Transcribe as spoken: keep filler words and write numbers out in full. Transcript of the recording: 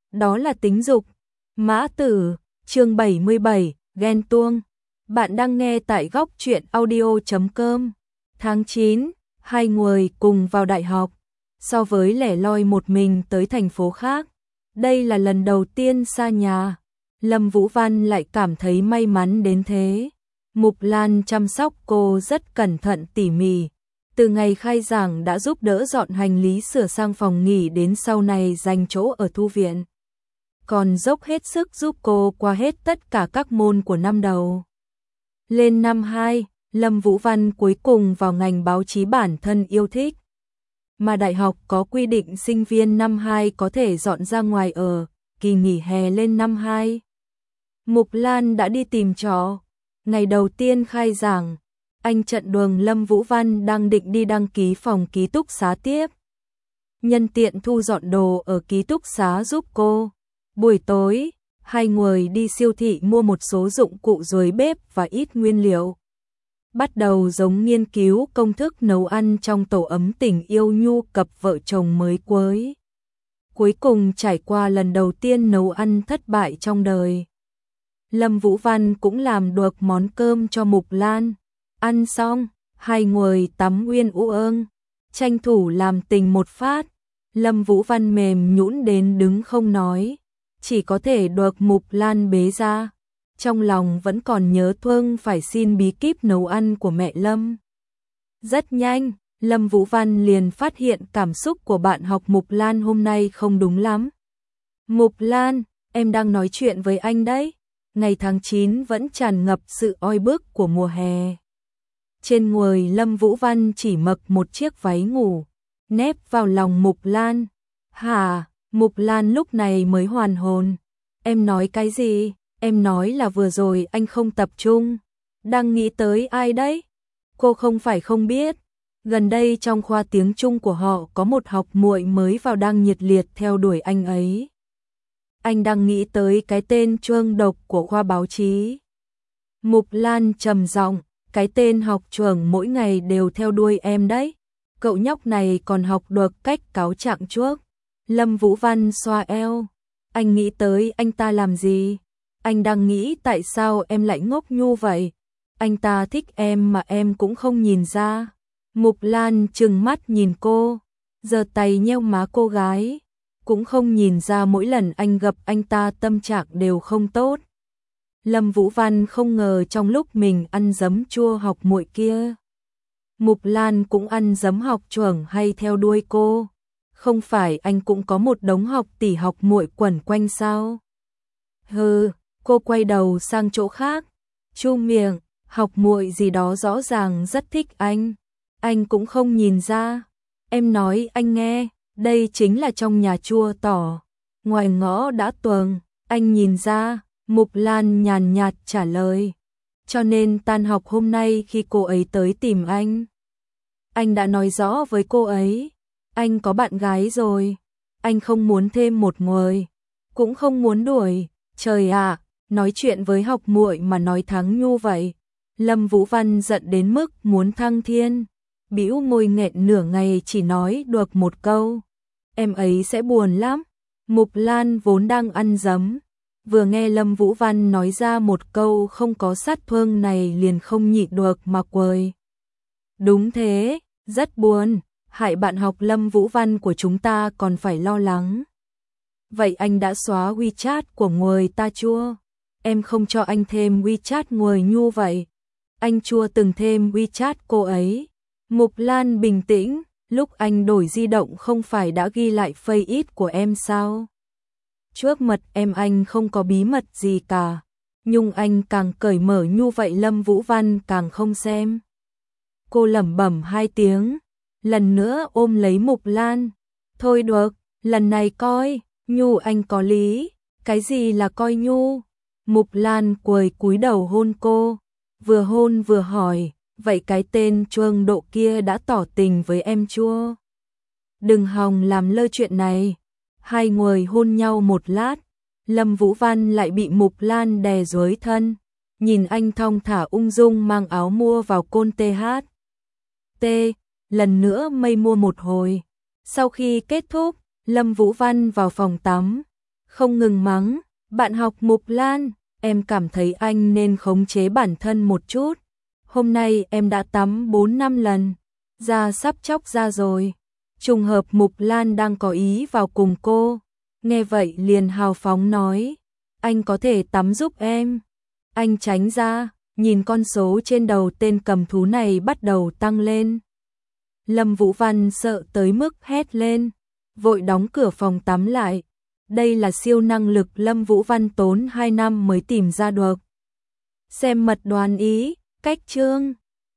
đó là tính dục. Mã Tử, chương bảy mươi bảy, ghen tuông. Bạn đang nghe tại góc truyện audio chấm com. Tháng chín, hai người cùng vào đại học. So với lẻ loi một mình tới thành phố khác, đây là lần đầu tiên xa nhà. Lâm Vũ Văn lại cảm thấy may mắn đến thế. Mục Lan chăm sóc cô rất cẩn thận tỉ mỉ. Từ ngày khai giảng đã giúp đỡ dọn hành lý sửa sang phòng nghỉ đến sau này dành chỗ ở thư viện. Còn dốc hết sức giúp cô qua hết tất cả các môn của năm đầu. Lên năm hai, Lâm Vũ Văn cuối cùng vào ngành báo chí bản thân yêu thích. Mà đại học có quy định sinh viên năm hai có thể dọn ra ngoài ở, kỳ nghỉ hè lên năm hai. Mục Lan đã đi tìm trọ. Ngày đầu tiên khai giảng, anh chặn đường Lâm Vũ Văn đang định đi đăng ký phòng ký túc xá tiếp. Nhân tiện thu dọn đồ ở ký túc xá giúp cô. Buổi tối, hai người đi siêu thị mua một số dụng cụ dưới bếp và ít nguyên liệu. Bắt đầu giống nghiên cứu công thức nấu ăn trong tổ ấm tình yêu nhu cặp vợ chồng mới cưới. Cuối cùng trải qua lần đầu tiên nấu ăn thất bại trong đời. Lâm Vũ Văn cũng làm được món cơm cho Mục Lan. Ăn xong, hai người tắm uyên ú ương, tranh thủ làm tình một phát. Lâm Vũ Văn mềm nhũn đến đứng không nói, chỉ có thể được Mục Lan bế ra. Trong lòng vẫn còn nhớ thương phải xin bí kíp nấu ăn của mẹ Lâm. Rất nhanh, Lâm Vũ Văn liền phát hiện cảm xúc của bạn học Mục Lan hôm nay không đúng lắm. Mục Lan, em đang nói chuyện với anh đấy. Ngày tháng chín vẫn tràn ngập sự oi bức của mùa hè. Trên người Lâm Vũ Văn chỉ mặc một chiếc váy ngủ, nép vào lòng Mục Lan. Hả? Mục Lan lúc này mới hoàn hồn. Em nói cái gì? Em nói là vừa rồi anh không tập trung. Đang nghĩ tới ai đấy? Cô không phải không biết. Gần đây trong khoa tiếng Trung của họ có một học muội mới vào đang nhiệt liệt theo đuổi anh ấy. Anh đang nghĩ tới cái tên Trương Độc của khoa báo chí. Mục Lan trầm giọng, cái tên học trưởng mỗi ngày đều theo đuôi em đấy. Cậu nhóc này còn học được cách cáo trạng trước. Lâm Vũ Văn xoa eo. Anh nghĩ tới anh ta làm gì? Anh đang nghĩ tại sao em lại ngốc nhu vậy? Anh ta thích em mà em cũng không nhìn ra. Mục Lan trừng mắt nhìn cô, giơ tay nheo má cô gái. Cũng không nhìn ra mỗi lần anh gặp anh ta tâm trạng đều không tốt. Lâm Vũ Văn không ngờ trong lúc mình ăn giấm chua học muội kia, Mục Lan cũng ăn giấm học trưởng hay theo đuôi cô. Không phải anh cũng có một đống học tỷ học muội quẩn quanh sao? Hừ, cô quay đầu sang chỗ khác, chu miệng, học muội gì đó rõ ràng rất thích anh. Anh cũng không nhìn ra. Em nói anh nghe, đây chính là trong nhà chua tỏ, ngoài ngõ đã tuồng, anh nhìn ra. Mục Lan nhàn nhạt trả lời. Cho nên tan học hôm nay khi cô ấy tới tìm anh, anh đã nói rõ với cô ấy, anh có bạn gái rồi, anh không muốn thêm một người, cũng không muốn đuổi. Trời ạ, nói chuyện với học muội mà nói thắng nhu vậy. Lâm Vũ Văn giận đến mức muốn thăng thiên, bĩu môi nghẹn nửa ngày chỉ nói được một câu. Em ấy sẽ buồn lắm. Mục Lan vốn đang ăn giấm, vừa nghe Lâm Vũ Văn nói ra một câu không có sát thương này liền không nhịn được mà cười. Đúng thế, rất buồn, hại bạn học Lâm Vũ Văn của chúng ta còn phải lo lắng. Vậy anh đã xóa WeChat của người ta chưa? Em không cho anh thêm WeChat người nhu vậy. Anh chưa từng thêm WeChat cô ấy. Mục Lan bình tĩnh, lúc anh đổi di động không phải đã ghi lại face của em sao? Trước mặt em anh không có bí mật gì cả. Nhưng anh càng cởi mở nhu vậy Lâm Vũ Văn càng không xem. Cô lẩm bẩm hai tiếng, lần nữa ôm lấy Mục Lan. Thôi được, lần này coi, nhu anh có lý. Cái gì là coi nhu? Mục Lan quỳ cúi đầu hôn cô, vừa hôn vừa hỏi, vậy cái tên Trương Độ kia đã tỏ tình với em chưa? Đừng hòng làm lơ chuyện này. Hai người hôn nhau một lát, Lâm Vũ Văn lại bị Mục Lan đè dưới thân, nhìn anh thong thả ung dung mang áo mua vào côn tê hát. T, lần nữa mây mua một hồi. Sau khi kết thúc, Lâm Vũ Văn vào phòng tắm, không ngừng mắng, bạn học Mục Lan, em cảm thấy anh nên khống chế bản thân một chút. Hôm nay em đã tắm bốn năm lần, da sắp chóc ra rồi. Trùng hợp Mục Lan đang có ý vào cùng cô, nghe vậy liền hào phóng nói, anh có thể tắm giúp em. Anh tránh ra, nhìn con số trên đầu tên cầm thú này bắt đầu tăng lên. Lâm Vũ Văn sợ tới mức hét lên, vội đóng cửa phòng tắm lại. Đây là siêu năng lực Lâm Vũ Văn tốn hai năm mới tìm ra được. Xem mật đoán ý, cách chương